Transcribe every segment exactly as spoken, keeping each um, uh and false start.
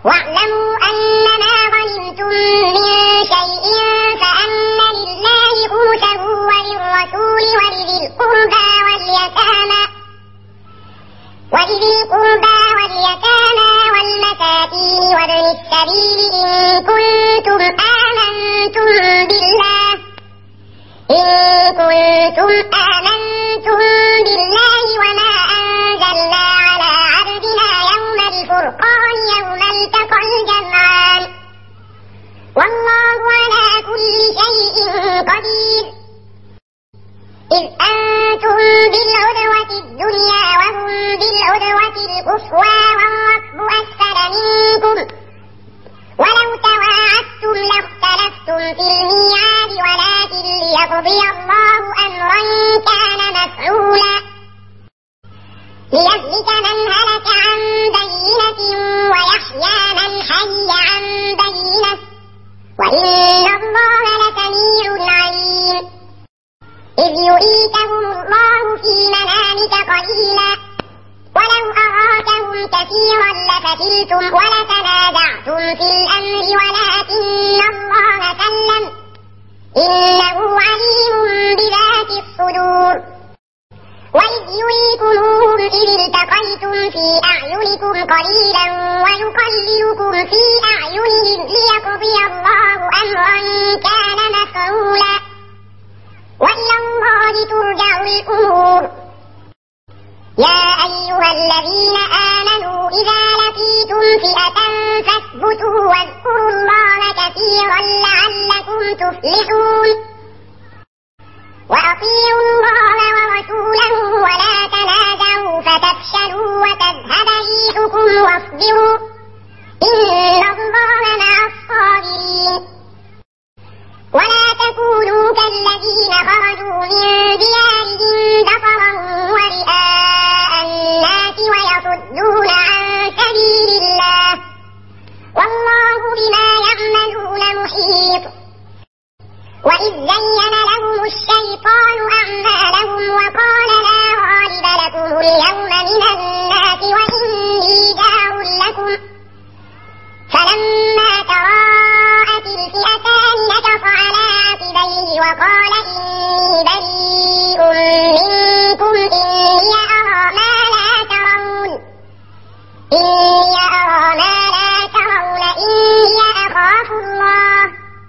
واعلموا أنما غنمتم من شيء فأن لله خمسه وللرسول ولذي القربى واليتامى ولذي القربى واليتامى والمساكين وابن السبيل إن كنتم آمنتم بالله إن كنتم آمنتم بالله وما أنزلنا على عبدنا يوم الفرقان يوم التقى الجمعان والله على كل شيء قدير. إذ أنتم بالعدوة الدنيا وهم بالعدوة القصوى والركب أسفل منكم ولو تواعدتم لاختلفتم في الميعاد ولكن ليقضي الله أمرا كان مفعولا ليهلك من هلك عن بينة ويحيى من حي عن بينة وإن الله لسميع عليم. إذ يريكهم الله في منامك قليلا ولو أراكهم كثيرا لفتلتم ولتنازعتم في الأمر ولكن الله سلم إنه عليم بذات الصدور. وإذ يريكموهم إذ التقيتم في أعينكم قليلا ويقللكم في أعينهم ليقضي الله أمرا كان مفعولا وإلى الله ترجع الأمور. يا أيها الذين آمنوا إذا لقيتم فئة فاثبتوا واذكروا الله كثيرا لعلكم تفلحون. وأطيعوا الله ورسوله ولا تنازعوا فتفشلوا وتذهب ريحكم واصبروا إن الله مع الصابرين. ولا تكونوا كالذين خرجوا من ديارهم بطرا ورئاء الناس ويصدون عن سبيل الله والله بما يعملون محيط. وإذ زين لهم الشيطان أعمالهم وقال لا غالب لكم اليوم من الناس وإني جار لكم فلما تراءت الفئتان نكص على عقبيه وقال إني بريء منكم إني أرى ما لا ترون إني أرى ما لا ترون إني أخاف الله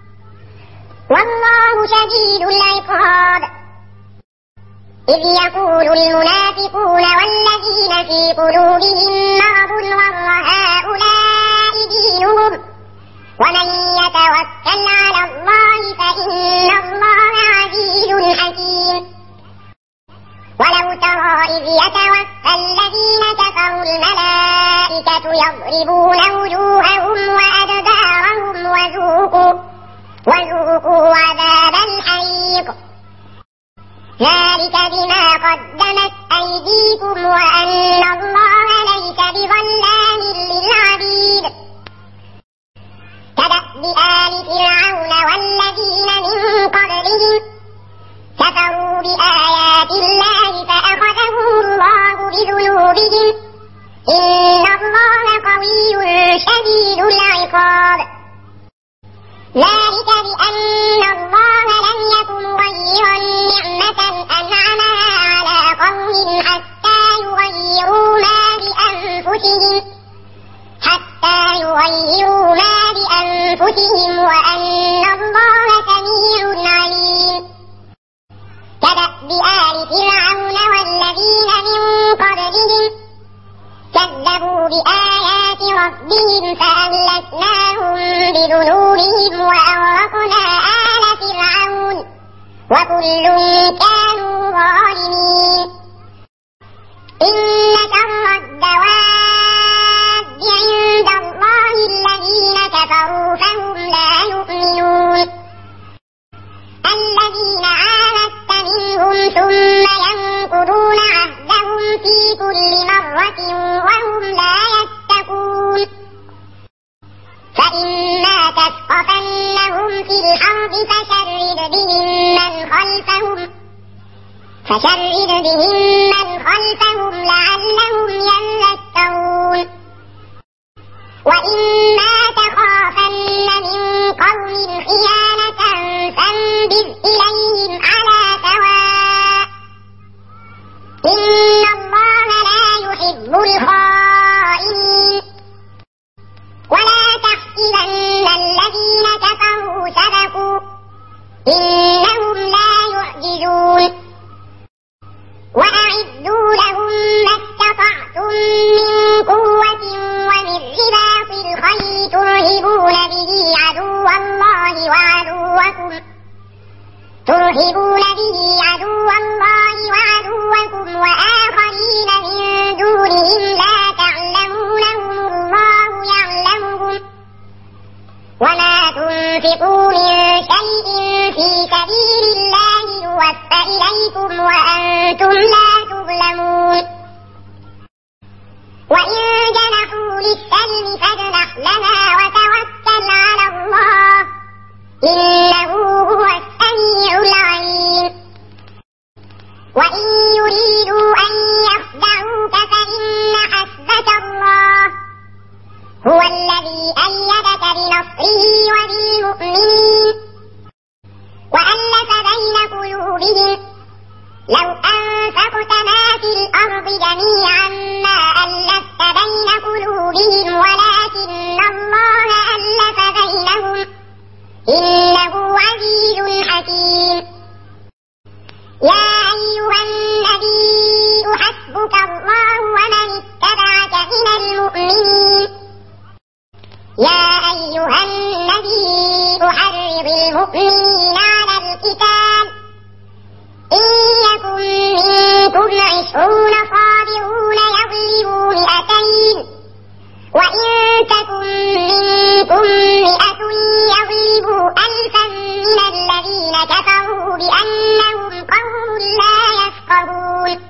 والله شديد العقاب. إذ يقول المنافقون والذين في قلوبهم مرض غر هؤلاء دينهم ومن يتوكل على الله فإن الله عزيز حكيم. ولو ترى إذ يتوفى الذين كفروا الملائكة يضربون وجوههم وأدبارهم وذوقوا وذوقوا عذاب الحريق ذلك بما قدمت أيديكم وأن الله ليس بظلام للعبيد. كدأب آل فرعون والذين من قبلهم كفروا بآيات الله فأخذهم الله بذنوبهم إن الله قوي شديد العقاب. ذلك بأن الله لم يكن مغيرا نعمة أنعمها على قوم حتى يغيروا ما بأنفسهم حتى يغيروا ما بأنفسهم وأن الله سميع عليم. كدأب آل فرعون والذين من قبلهم كذبوا بآيات ربهم فأهلكناهم بذنوبهم وأغرقنا آل فرعون وكل كانوا ظالمين. إن شر الدواب عند الله الذين كفروا فهم لا يؤمنون. الذين عاهدت منهم ثم ينقضون عهدهم في كل مرة وهم لا يتقون. فإما تثقفنهم في الحرب فشرد بهم من خلفهم فشرد بهم من خلفهم لعلهم يذكرون. وإما قوم خيانة فانبذ إليهم على سواء إن الله لا يحب الخائنين ولا تحسبن الذين كفروا سبقوا إنهم لا يعجزون وأعدوا لهم ما استطعتم من قوة ومن رباط الخيل ترهبون به عدو الله وعدوكم ترهبون به عدو الله وعدوكم وآخرين من دونهم لا تعلمونهم الله يعلمهم وما تنفقوا من شيء في سبيل الله يوفى إليكم وأنتم لا تظلمون وإن جنحوا للسلم فاجنح لها وتوكل على الله إنه هو السميع العليم وإن يريدوا أن يخدعوك فإن حسبك الله هو الذي أيدك بنصره وبالمؤمنين وألف بين قلوبهم لو أنفقت ما في الأرض جميعا ما ألفت بين قلوبهم ولكن الله ألف بينهم إنه عزيز حكيم يا أيها النبي حسبك الله ومن اتبعك من المؤمنين يا أيها النبي حرض المؤمنين على القتال إن يكن منكم عشرون صابرون يغلبوا مئتين وإن تكن منكم مئة يغلبوا ألفا من الذين كفروا بأنهم قوم لا يفقهون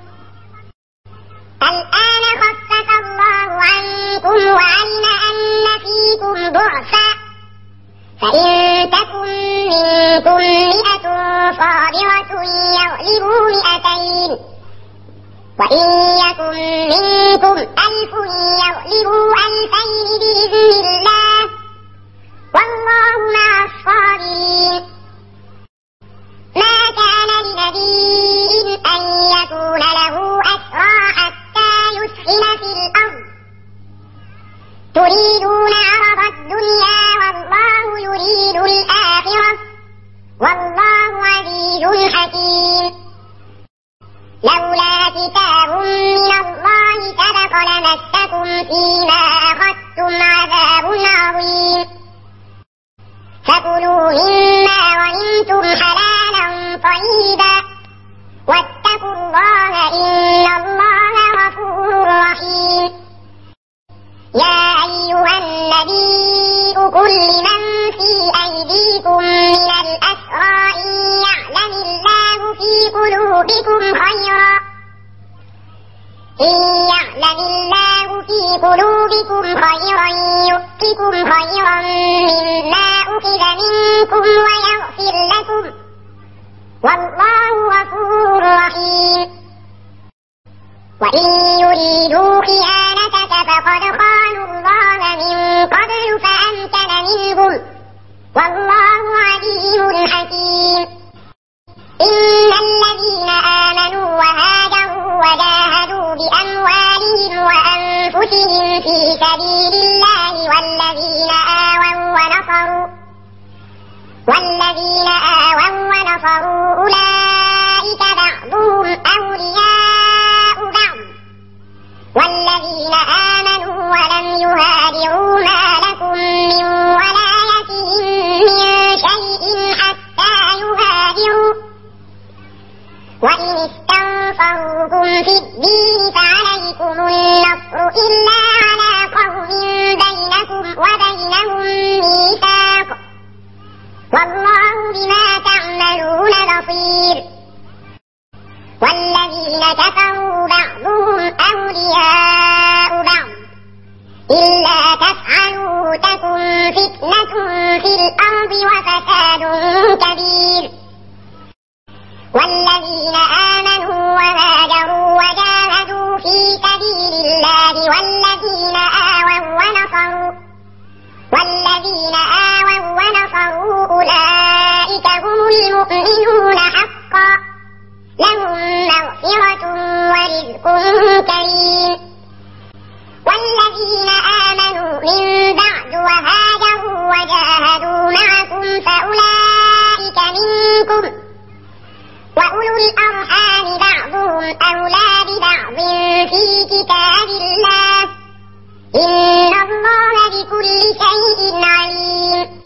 الآن خفف الله عنكم وعلم أن فيكم ضعفا فإن تكن منكم مئة صابرة يغلبوا مئتين وإن يكن منكم ألف يغلبوا ألفين بإذن الله والله مع الصابرين ما كان لنبي أن يكون له أسرى حتى يسخن في الأرض تريدون عرض الدنيا والله يريد الآخرة والله عزيز حكيم لولا كتاب من الله سبق لمسكم فيما أخذتم عذاب عظيم فكلوا مما غنمتم حلالا طيبا واتقوا الله إن الله غفور رحيم يا أيها النبي قل لمن في أيديكم من الأسرى إن يعلم الله في قلوبكم خيرا إن يعلم الله في قلوبكم خيرا يؤتكم خيرا مما أخذ منكم ويغفر لكم والله غفور رحيم وإن يريدوا خيانتك فقد خانوا الله من قبل فأمكن منهم والله عليم حكيم إن الذين آمنوا وهاجروا وجاهدوا بأموالهم وأنفسهم في سبيل الله والذين آووا ونصروا والذين آووا ونصروا أولئك بعضهم أولياء بعض والذين آمنوا ولم يهاجروا ما لكم من ولايتهم من شيء حتى يهاجروا وإن استنصروكم في الدين فعليكم النصر إلا على قوم بينكم وبينهم ميثاق والله بما تعملون بصير والذين كفروا بعضهم أولياء بعض إلا تفعلوا تكن فتنة في الأرض وفساد كبير والذين آمنوا وهاجروا وجاهدوا في سبيل الله والذين آووا ونصروا والذين آووا ونصروا كفروا أولئك هم المؤمنون حقا لهم مغفرة ورزق كريم. والذين آمنوا من بعد وهاجروا وجاهدوا معكم فأولئك منكم وأولو الأرحام بعضهم أولى ببعض في كتاب الله إن الله بكل شيء عليم.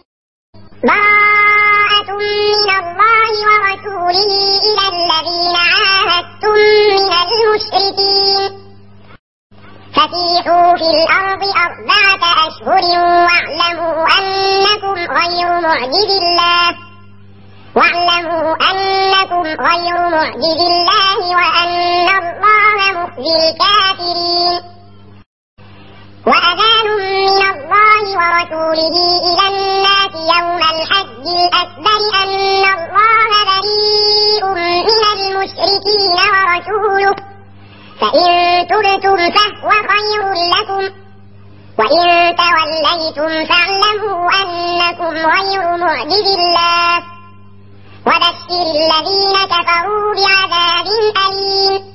براءة من الله ورسوله إلى الذين عاهدتم من المشركين فسيحوا في الأرض أربعة أشهر واعلموا أنكم غير معجز الله واعلموا أنكم غير معجز الله وأن الله مخزي الكافرين. وأذان من الله ورسوله إلى الناس يوم الحج الأكبر أن الله بريء من المشركين ورسوله فإن تبتم فهو خير لكم وإن توليتم فاعلموا أنكم غير معجز الله وبشر الذين كفروا بعذاب أليم.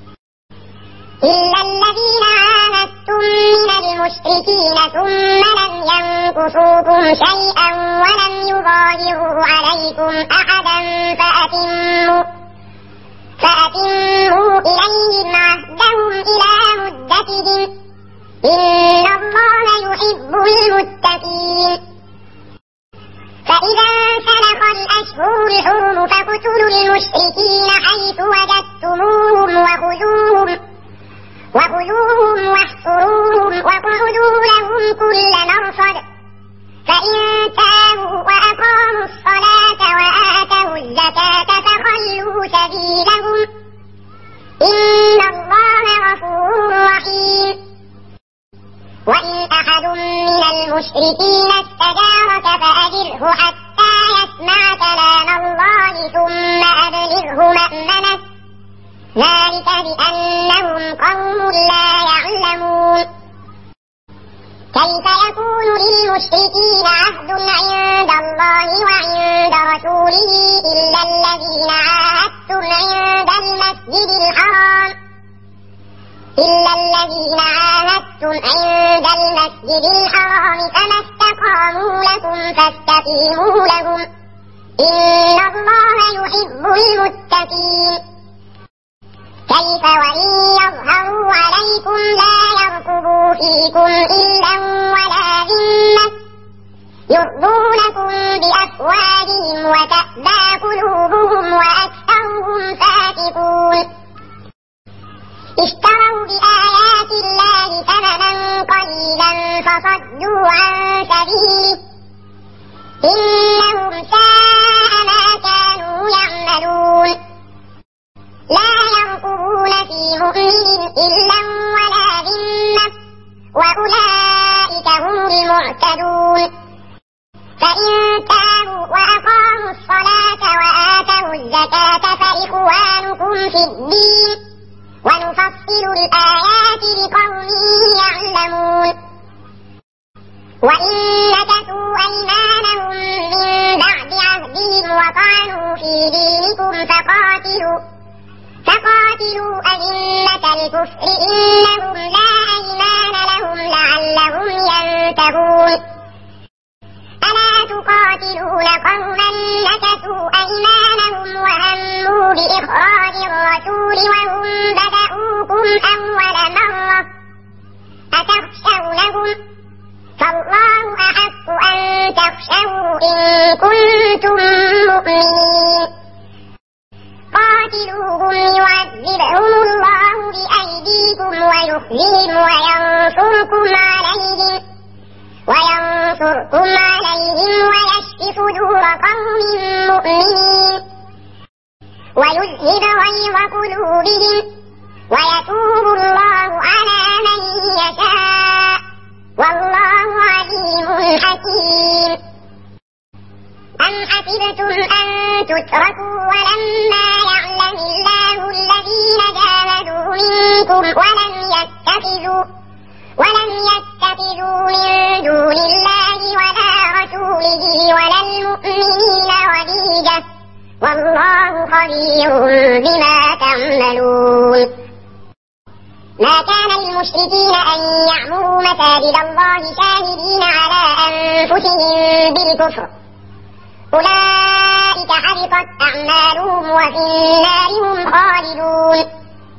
إلا الذين عاهدتم من المشركين ثم لم ينكثوكم شيئا ولم يظاهروا عليكم أحدا فأتموا, فأتموا إليهم عهدهم إلى مدتهم إن الله يحب المتقين. فإذا انسلخ الأشهر الحرم فاقتلوا المشركين حيث وجدتموهم وخذوهم وخذوهم واحصروهم واقعدوا لهم كل مرصد فإن تابوا وأقاموا الصلاة وآتوا الزكاة فخلوا سبيلهم إن الله غفور رحيم. وإن أحد من المشركين استجارك فأجره حتى يسمع كلام الله ثم أبلغه مأمنه ذلك بأنهم قوم لا يعلمون. كيف يكون للمشركين عهد عند الله وعند رسوله إلا الذين عاهدتم عند المسجد الحرام إلا الذين عاهدتم عند المسجد الحرام فما استقاموا لكم فاستقيموا لهم إن الله يحب المتقين. كيف وإن يظهروا عليكم لا يرقبوا فيكم إلا ولا ذمة يرضونكم بأفواههم وتأبى قلوبهم وأكثرهم فاسقون. اشتروا بآيات الله ثمنا قليلا فصدوا عن سبيله إنهم ساء ما كانوا يعملون. لا يرقبون في مؤمن إلا ولا ذمة وأولئك هم المعتدون. فإن تابوا وأقاموا الصلاة وآتوا الزكاة فإخوانكم في الدين ونفصل الآيات لقوم يعلمون. وإن نكثوا أيمانهم من بعد عهدهم وطعنوا في دينكم فقاتلوا فقاتلوا أئمة الكفر إنهم لا أيمان لهم لعلهم ينتهون. ألا تقاتلون قوما نكثوا أيمانهم وهموا بإخراج الرسول وهم بدأوكم أول مرة أتخشونهم فالله أحق أن تخشوا إن كنتم مؤمنين. قاتلوهم يعذبهم الله بأيديكم ويخزيهم وينصركم عليهم وينصركم عليهم ويشف صدور قوم مؤمنين ويذهب غيظ قلوبهم ويتوب الله على من يشاء والله عليم حكيم. أم حسبتم أن تتركوا ولما يعلم الله الذين جاهدوا منكم ولم يتخذوا ولم يتخذوا من دون الله ولا رسوله ولا والله خبير بما تعملون. ما كان للمشركين أن يعمروا مساجد الله شاهدين على أنفسهم بالكفر، أولئك حبطت أعمالهم وفي النار هم خالدون.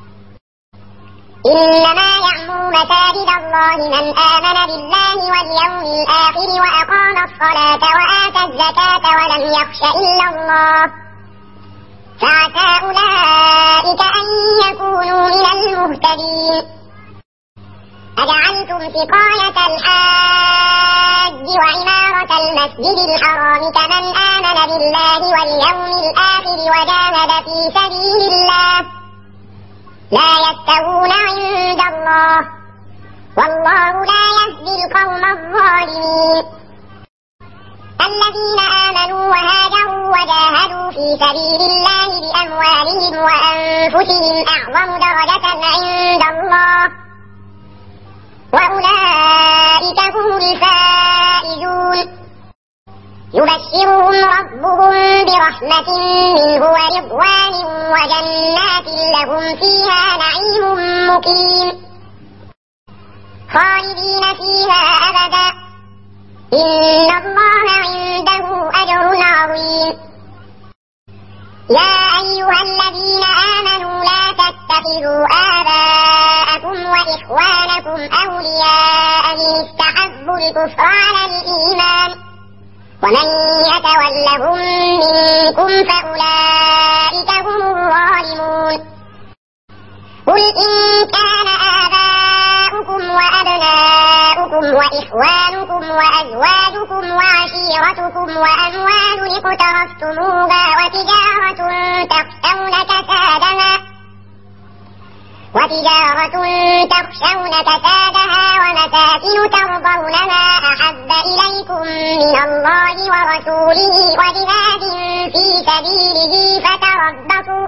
إنما يعمر مساجد الله من آمن بالله واليوم الآخر وأقام الصلاة وآتى الزكاة ولم يخش إلا الله، فعسى أولئك أن يكونوا من المهتدين. أجعلتم سقاية الحاج وعمارة المسجد الحرام كمن آمن بالله واليوم الآخر وجاهد في سبيل الله لا يستوون عند الله، والله لا يهدي القوم الظالمين. الذين آمنوا وهاجروا وجاهدوا في سبيل الله بأموالهم وأنفسهم أعظم درجة عند الله، وأولئك هم الفائزون. يبشرهم ربهم برحمة منه ورضوان وجنات لهم فيها نعيم مقيم خالدين فيها أبدا، إن الله عنده أجر عظيم. يا أيها الذين آمنوا لا تتخذوا آباءكم وإخوانكم أولياء إن استحبوا الكفر على الإيمان، ومن يتولهم منكم فأولئك هم الظالمون. قل إن كان آباؤكم وأبناؤكم وإخوانكم وأزواجكم وعشيرتكم وأموال اقترفتموها وتجارة تخشون كسادها وتجارة تخشون كسادها ومساكن ترضونها أحب إليكم من الله ورسوله وجهاد في سبيله فتربصوا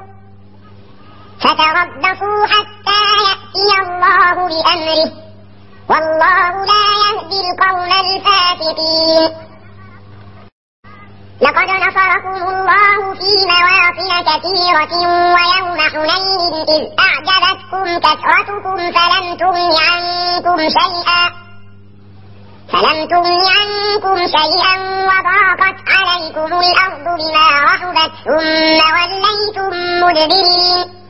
فتربصوا حتى يأتي الله بأمره، والله لا يهدي القوم الفاسقين. لقد نصركم الله في مواطن كثيرة ويوم حنين إذ أعجبتكم كثرتكم فلم تغن عنكم شيئا فلم تغن عنكم شيئا وضاقت عليكم الأرض بما رحبت ثم وليتم مدبرين،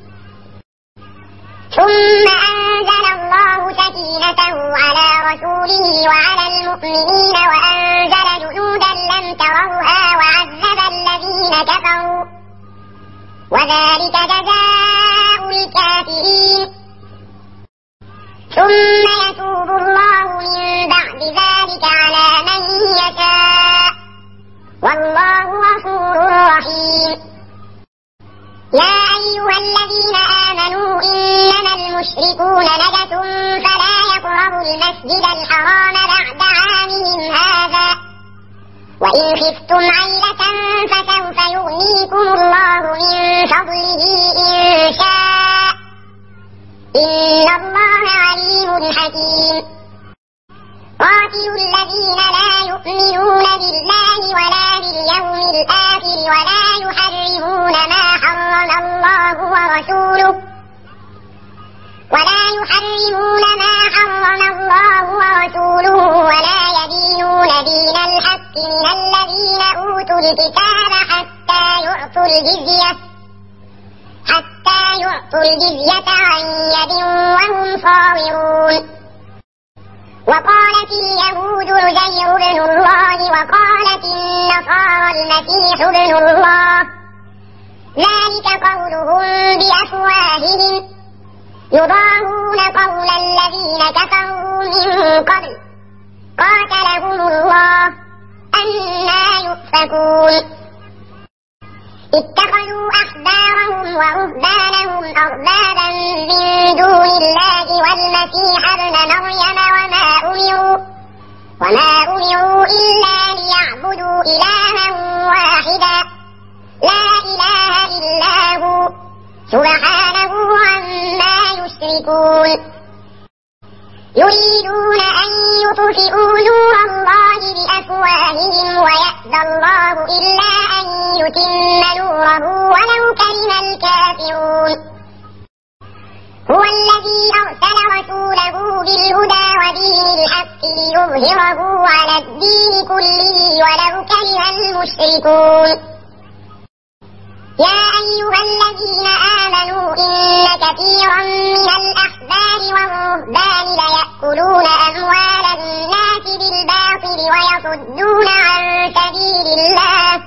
ثم أنزل الله سكينته على رسوله وعلى المؤمنين وأنزل جنودا لم تروها وعذب الذين كفروا، وذلك جزاء الكافرين. ثم يتوب الله من بعد ذلك على من يشاء، والله غفور رحيم. يا أيها الذين آمنوا إنما المشركون نجس فلا يقربوا المسجد الحرام بعد عامهم هذا، وإن خفتم عيلة فسوف يغنيكم الله من فضله إن شاء، إن الله عليم حكيم. قاتلوا الذين لا يؤمنون بالله ولا باليوم الآخر ولا يحرمون ما حرم الله ورسوله ولا يحرمون ما حرم الله ورسوله ولا يدينون دين الحق من الذين أوتوا الكتاب حتى يعطوا الجزية حتى يعطوا الجزية عن يد وهم صاغرون. وقالت اليهود عزير ابن الله وقالت النصارى المسيح ابن الله، ذلك قولهم بأفواههم يضاهون قول الذين كفروا من قبل قاتلهم الله أنى يؤفكون. اتخذوا أحبارهم ورهبانهم أربابا من دون الله والمسيح ابن مريم وما أمروا وما أمروا إلا ليعبدوا إلها واحدا لا إله إلا هو سبحانه عما يشركون. يريدون أن يطفئوا نور الله بأفواههم ويأبى الله إلا أن يتم نوره ليظهره على الدين كله ولو كره المشركون. يا أيها الذين آمنوا إن كثيرا من الأحبار والرهبان ليأكلون أموال الناس بالباطل ويصدون عن سبيل الله،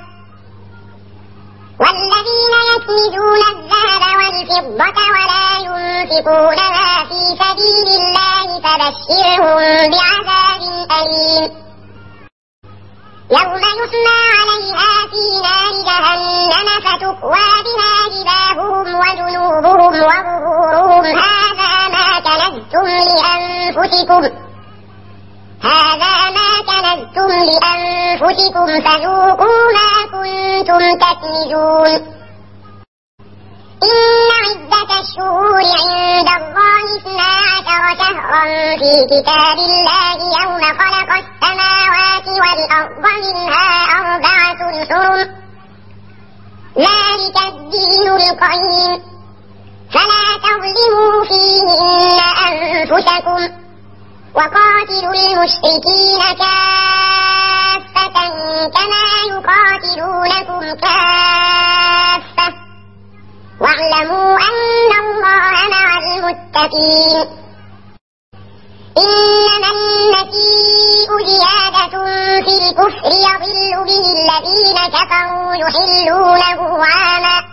والذين يكنزون الذهب والفضة ولا ينفقونها في سبيل الله فبشرهم بعذاب أليم. يوم يحمى عليها في نار جهنم فتكوى بها جباههم وجنوبهم وظهورهم هذا ما كنزتم لأنفسكم هذا ما كنزتم لأنفسكم فذوقوا ما كنتم تكنزون. إن عدة الشهور عند الله اثنا عشر شهرا في كتاب الله يوم خلق السماوات والأرض منها أربعة حرم ذلك الدين القيم فلا تظلموا فيهن أنفسكم وقاتلوا المشركين كافة كما يقاتلونكم كافة واعلموا أن الله مع المتقين. إنما النسيء زيادة في الكفر يضل به الذين كفروا يحلونه عاما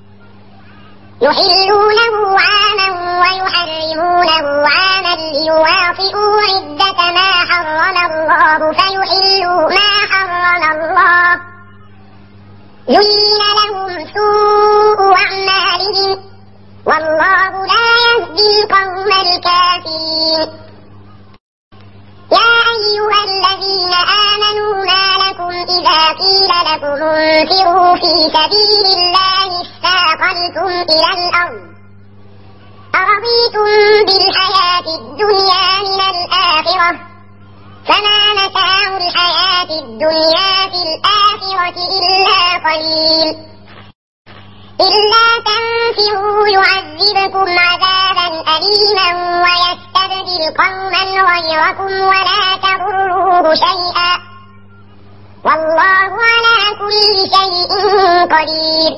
يحلونه عاما ويحرمونه عاما ليواطئوا عدة ما حرم الله فيحلوا ما حرم الله زين لهم سوء أعمالهم والله لا يهدي القوم الكافرين. يا أيها الذين آمنوا ما لكم إذا قيل لكم انفروا في سبيل الله اثاقلتم إلى الأرض أرضيتم بالحياة الدنيا من الآخرة فما متاع الحياة الدنيا في الآخرة إلا قليل. إلا تنفروا يعذبكم عذابا أليما ويستبدل قوما غيركم ولا تضروه شيئا والله على كل شيء قدير.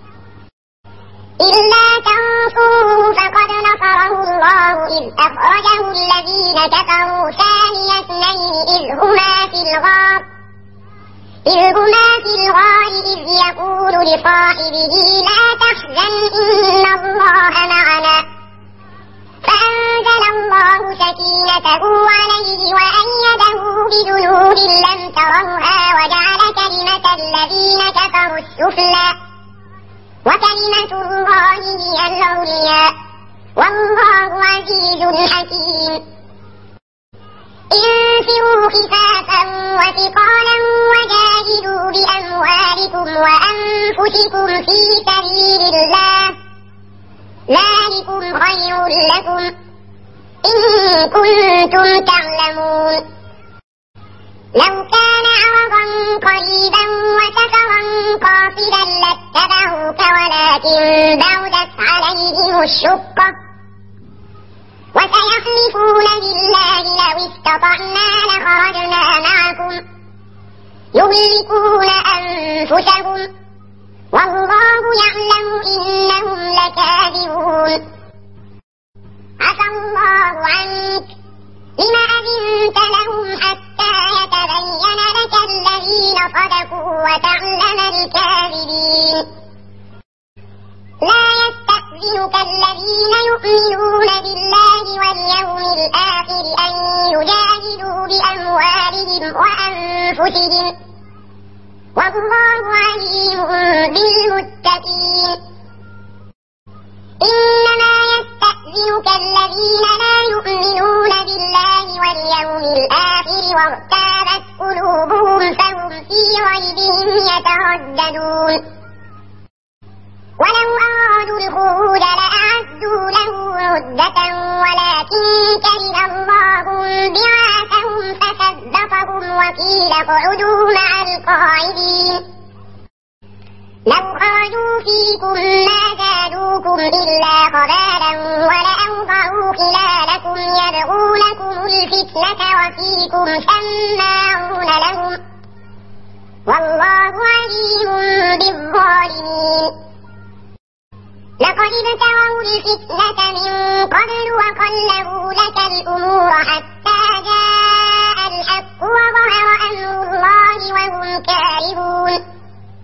إلا تنصروه فقد نصره الله إذ أخرجه الذين كفروا ثاني اثنين إذ هما في الغار إذ هما في الغار إذ يقول لصاحبه لا تحزن إن الله معنا فأنزل الله سكينته عليه وأيده بجنود لم تروها وجعل كلمة الذين كفروا السفلى وكلمة الله هي العليا والله عزيز حكيم. انفروا خفافا وثقالا وجاهدوا بأموالكم وأنفسكم في سبيل الله ذلكم خير لكم إن كنتم تعلمون. لو كان عرضا قريبا وسفرا قاصدا لاتبعوك ولكن بعدت عليهم الشقة وسيحلفون بالله لو استطعنا لخرجنا معكم يهلكون أنفسهم والله يعلم إنهم لكاذبون. عفى الله عنك لما أذنت لهم حتى يتبين لك الذين صدقوا وتعلم الكاذبين. لا يستأذنك الذين يؤمنون بالله واليوم الآخر أن يجاهدوا بأموالهم وأنفسهم والله عليم بالمتقين. إنما يستأذنك الذين لا يؤمنون بالله واليوم الآخر وارتابت قلوبهم فهم في ريبهم يترددون. ولو أرادوا الخروج لأعدوا له عدة ولكن كره الله بعاثهم فثبطهم وقيل اقعدوا مع القاعدين. لو خرجوا فيكم ما زادوكم إلا خبالا ولأوضعوا خلالكم يبغونكم الفتنة وفيكم سماعون لهم والله عليم بالظالمين. لقد ابتغوا الفتنة من قبل وقلبوا لك الأمور حتى جاء الحق وظهر أمر الله وهم كارهون.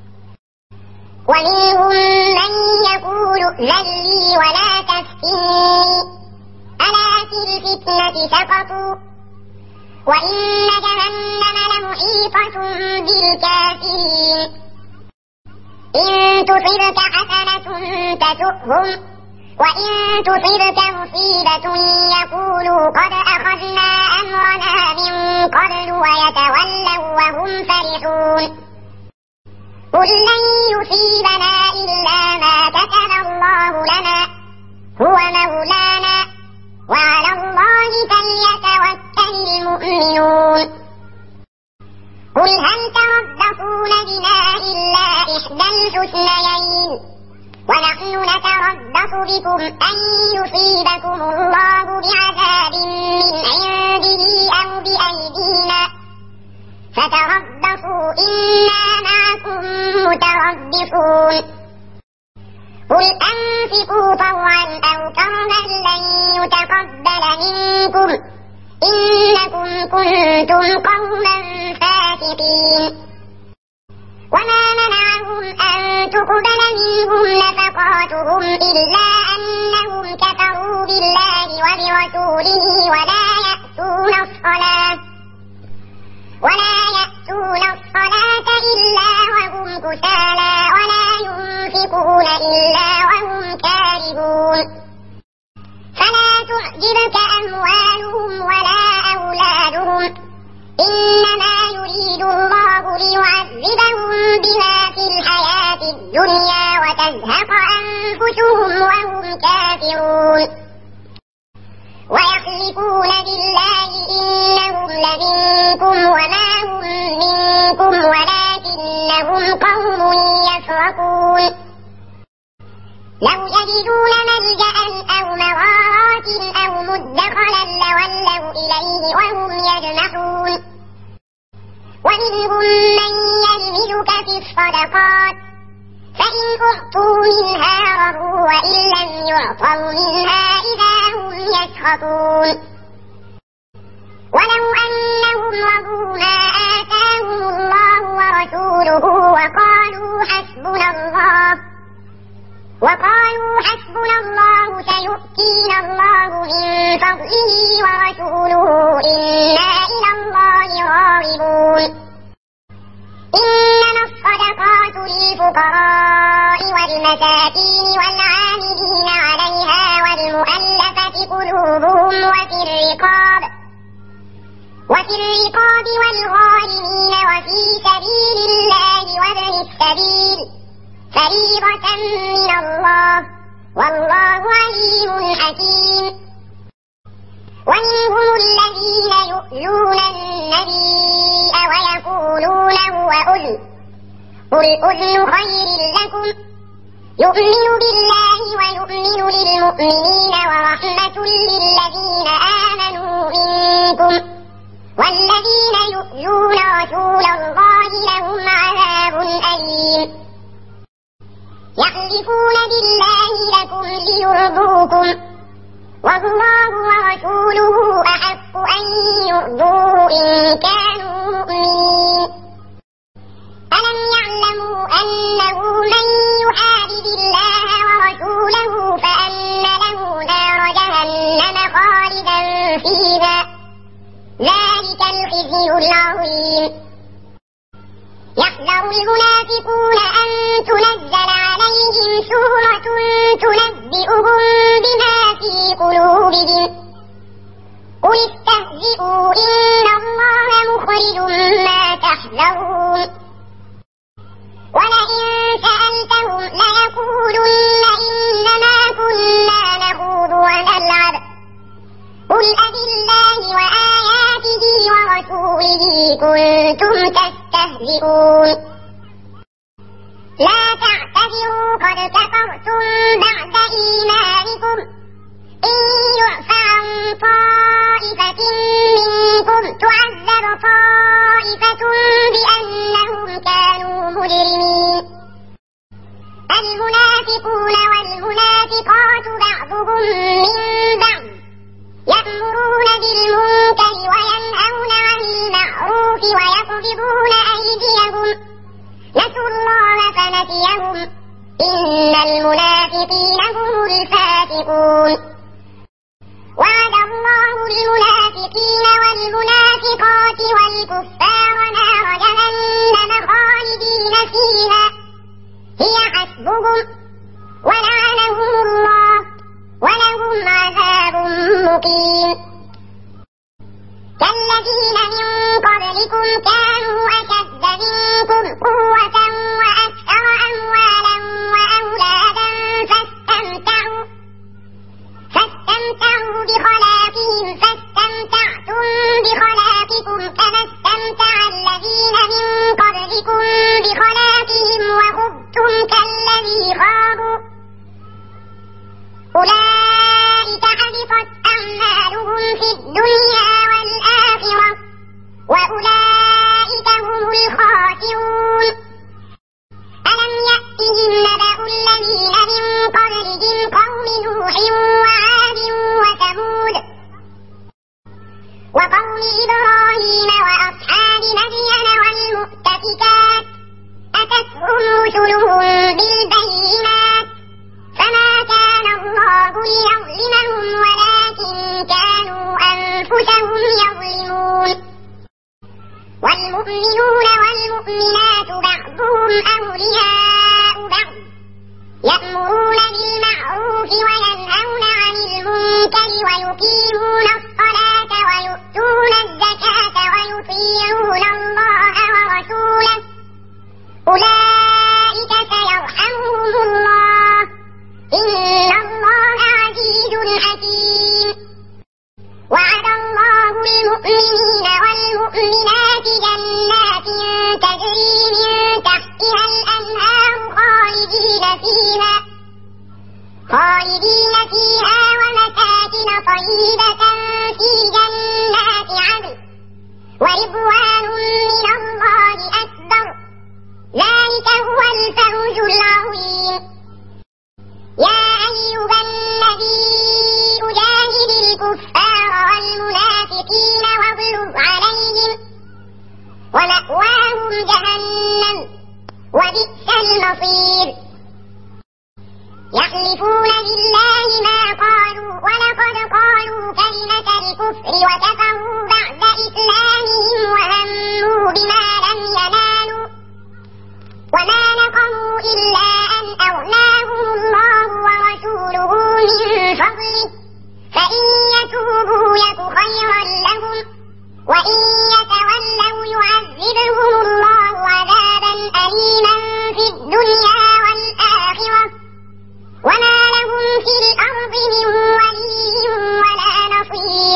ومنهم من يقول ائذن لي ولا تفتني ألا في الفتنة سقطوا وإن جهنم لمحيطة بالكافرين. إن تصبك حسنة تسؤهم وإن تصبك مصيبة يقولوا قد أخذنا أمرنا من قبل ويتولوا وهم فرحون. قل لن يصيبنا إلا ما كتب الله لنا هو مولانا وعلى الله فليتوكل المؤمنون. قل هل تربصون بنا إلا إحدى الحسنيين ونحن نتربص بكم أن يصيبكم الله بعذاب من عنده أو بأيدينا فتربصوا إنا معكم متربصون. قل أنفقوا طوعا أو كرها لن يتقبل منكم إنكم كنتم قوما فاسقين. وما منعهم أن تقبل منهم نفقاتهم إلا أنهم كفروا بالله وبرسوله ولا يأتون الصلاة ولا يأتون الصلاة إلا وهم كسالى ولا ينفقون إلا وهم كارهون. فلا تعجبك أموالهم ولا أولادهم إنما يريد الله ليعذبهم بها في الحياة الدنيا وتزهق أنفسهم وهم كافرون. ويحلفون بالله إنهم لمنكم وما هم منكم ولكنهم قوم يفرقون. لو يجدون ملجأ أو مغارات أو مدخلا لولوا إليه وهم يجمحون. ومنهم من يلمزك في الصدقات فإن أعطوا منها رضوا وإن لم يعطوا منها إذا هم يسخطون. ولو أنهم رضوا ما آتاهم الله ورسوله وقالوا حسبنا الله وقالوا حسبنا الله سيؤتينا الله من فضله ورسوله إنا إلى الله راغبون. إنما الصدقات للفقراء والمساكين والعاملين عليها والمؤلفة قلوبهم وفي الرقاب وفي الرقاب والغارمين وفي سبيل الله وابن السبيل فريضة من الله والله عليم حكيم. ومنهم الذين يؤذون النبي ويقولون هو أذن قل أذن خير لكم يؤمن بالله ويؤمن للمؤمنين ورحمة للذين آمنوا منكم والذين يؤذون رسول الله لهم عذاب أليم. يحلفون بالله لكم ليرضوكم والله ورسوله أحق أن يرضوه إن كانوا مؤمنين. ألم يعلموا أنه من يحارب الله ورسوله فأن له نار جهنم خالدا فيها ذلك الخزي العظيم. يحذر المنافقون أن تنزل عليهم سورة تنبئهم بما في قلوبهم قل استهزئوا إن الله مخرج ما تحذرون. ولئن سألتهم ليقولن إنما كنا نخوض ونلعب قل أبالله وآياته ورسوله كنتم تستهزئون. لا تعتذروا قد كفرتم بعد إيمانكم إن يعف عن طائفة منكم تعذب طائفة بأنهم كانوا مجرمين المنافقون والمنافقات بعضهم من بعض يأمرون بالمنكر وينهون عن المعروف ويقبضون أيديهم نسوا الله فنسيهم إن المنافقين هم الفاسقون وعد الله المنافقين والمنافقات والكفار نار جهنم خالدين فيها هي حسبهم ولعنهم الله ولهم عذاب مقيم كالذين من قبلكم كانوا أشد منكم قوة وأكثر أموالا وأولادا فاستمتعوا فاستمتعوا بخلاقهم فاستمتعتم بخلاقكم كما استمتع الذين من قبلكم بخلاقهم وخضتم كالذي خاضوا أولئك حبطت أعمالهم في الدنيا والآخرة وأولئك هم الخاسرون ألم يأتهم نبأ الذين من قبلهم قوم نوح وعاد وثمود وقوم إبراهيم وأصحاب مدين والمؤتفكات أتتهم رسلهم بالبينات فما كان الله ليظلمهم ولكن كانوا أنفسهم يظلمون والمؤمنون والمؤمنات بعضهم أولياء بعض يأمرون بالمعروف وينهون عن المنكر ويقيمون الصلاة ويؤتون الزكاة ويطيعون الله ورسوله أولئك سيرحمهم الله إن الله عزيز حكيم وعد الله المؤمنين والمؤمنات جنات تجري من تحتها الأنهار خالدين فيها خالدين فيها ومساكن طيبة في جنات عدن ورضوان من الله أكبر ذلك هو الفوز العظيم يا أيها النبي جاهد الكفار والمنافقين واغلظ عليهم ومأواهم جهنم وبئس المصير يحلفون بالله ما قالوا ولقد قالوا كلمة الكفر وكفروا بعد إسلامهم وهموا بما لم ينالوا وما نقموا إلا أن أغناهم الله ورسوله من فضله فإن يتوبوا يك خيرا لهم وإن يتولوا يعذبهم الله عذابا أليما في الدنيا والآخرة وما لهم في الأرض من ولي ولا نصير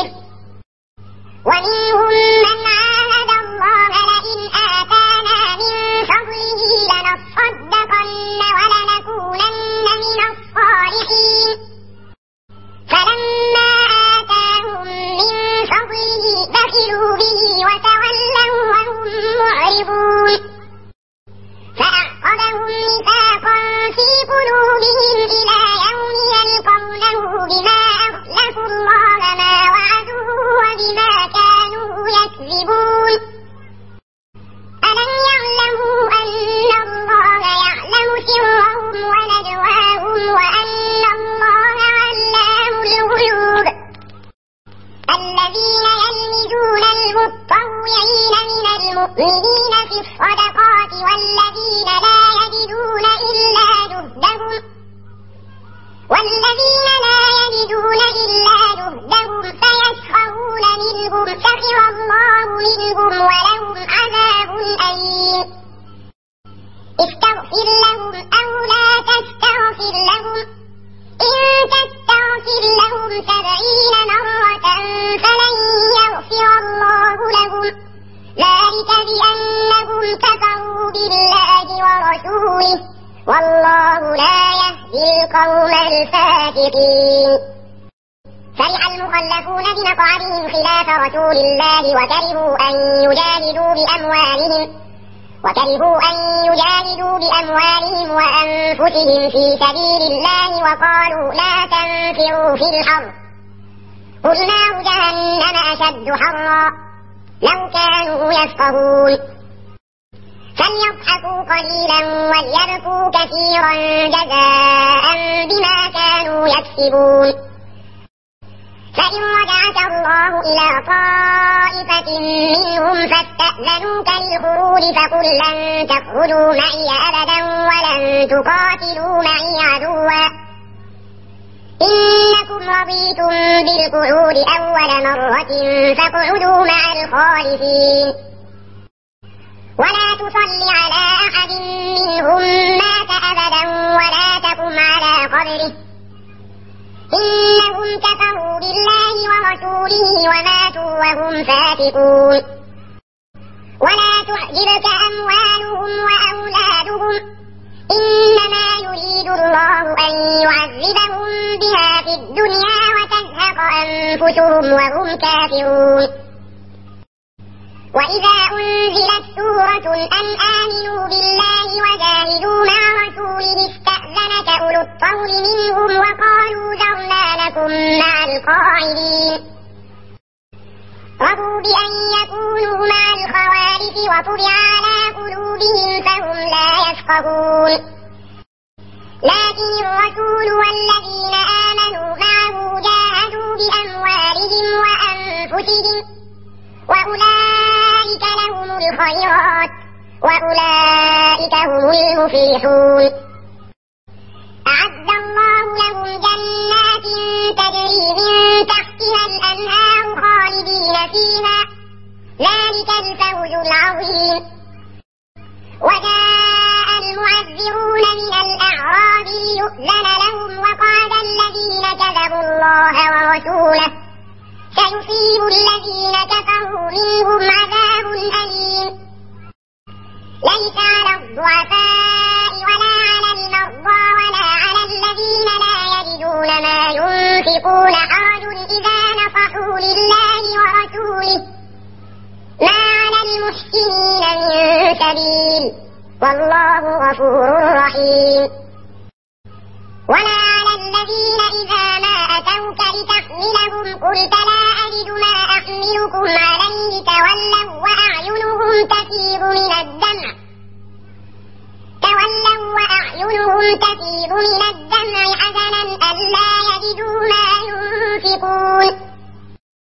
ومنهم من عاهد الله لئن آتانا من فضله لنصدقن ولنكونن من الصالحين فلما آتاهم من فضله بخلوا به وتولوا وهم معرضون فأعقبهم نفاقا في قلوبهم إلى يوم يلقونه بما أخلفوا الله ما وعدوه وبما كانوا يكذبون ألم يعلموا أن الله يعلم سرهم ونجواهم وأن الله علام الغيوب الذين يلمزون المطوعين من المؤمنين في الصدقات والذين لا يجدون إلا جهدهم والذين لا يجدون إلا جهدهم فيسخرون منهم سخر الله منهم ولهم عذاب أليم استغفر لهم أو لا تستغفر لهم إن تستغفر لهم سبعين مرة فلن يغفر الله لهم ذلك بأنهم كفروا القوم الفاسقين. فرح المخلفون بمقعدهم خلاف رسول الله وكرهوا أن يجاهدوا بأموالهم وكرهوا أن يجاهدوا بأموالهم وأنفسهم في سبيل الله وقالوا لا تنفروا في الحر قل نار جهنم أشد حرا لو كانوا يفقهون. فليضحكوا قليلا وليبكوا كثيرا جزاء بما كانوا يكسبون. فإن رجعك الله إلى طائفة منهم فاستأذنوك للخروج فقل لن تخرجوا معي أبدا ولن تقاتلوا معي عدوا إنكم رضيتم بالقعود أول مرة فاقعدوا مع الخالفين. ولا تصل على أحد منهم مات أبدا ولا تقم على قبره إنهم كفروا بالله ورسوله وماتوا وهم فاسقون. ولا تعجبك أموالهم وأولادهم إنما يريد الله أن يعذبهم بها في الدنيا وتزهق أنفسهم وهم كافرون. وإذا أنزلت سورة أن آمنوا بالله وجاهدوا مع رسوله استأذنك أولو الطول منهم وقالوا ذرنا لكم مع القاعدين. رضوا بأن يكونوا مع الخوارج وطبع على قلوبهم فهم لا يفقهون. لكن الرسول والذين آمنوا معه جاهدوا بأموالهم وأنفسهم وأولئك لهم الخيرات وأولئك هم المفلحون. أعد الله لهم جنات تجري من تحتها الأنهار خالدين فيها ذلك الفوز العظيم. وجاء المعذرون من الأعراب ليؤذن لهم وقال الذين كذبوا الله ورسوله سيصيب الذين كفروا منهم عذاب أليم. ليس على الضعفاء ولا على المرضى ولا على الذين لا يجدون ما ينفقون حرج إذا نصحوا لله ورسوله ما على المحسنين من سبيل والله غفور رحيم. ولا على الذين إذا ما أتوك لتحملهم قلت لا أجد ما أحملكم عليه تولوا وأعينهم تفيض من الدمع تولوا وأعينهم تفيض من الدمع حزنا ألا يجدوا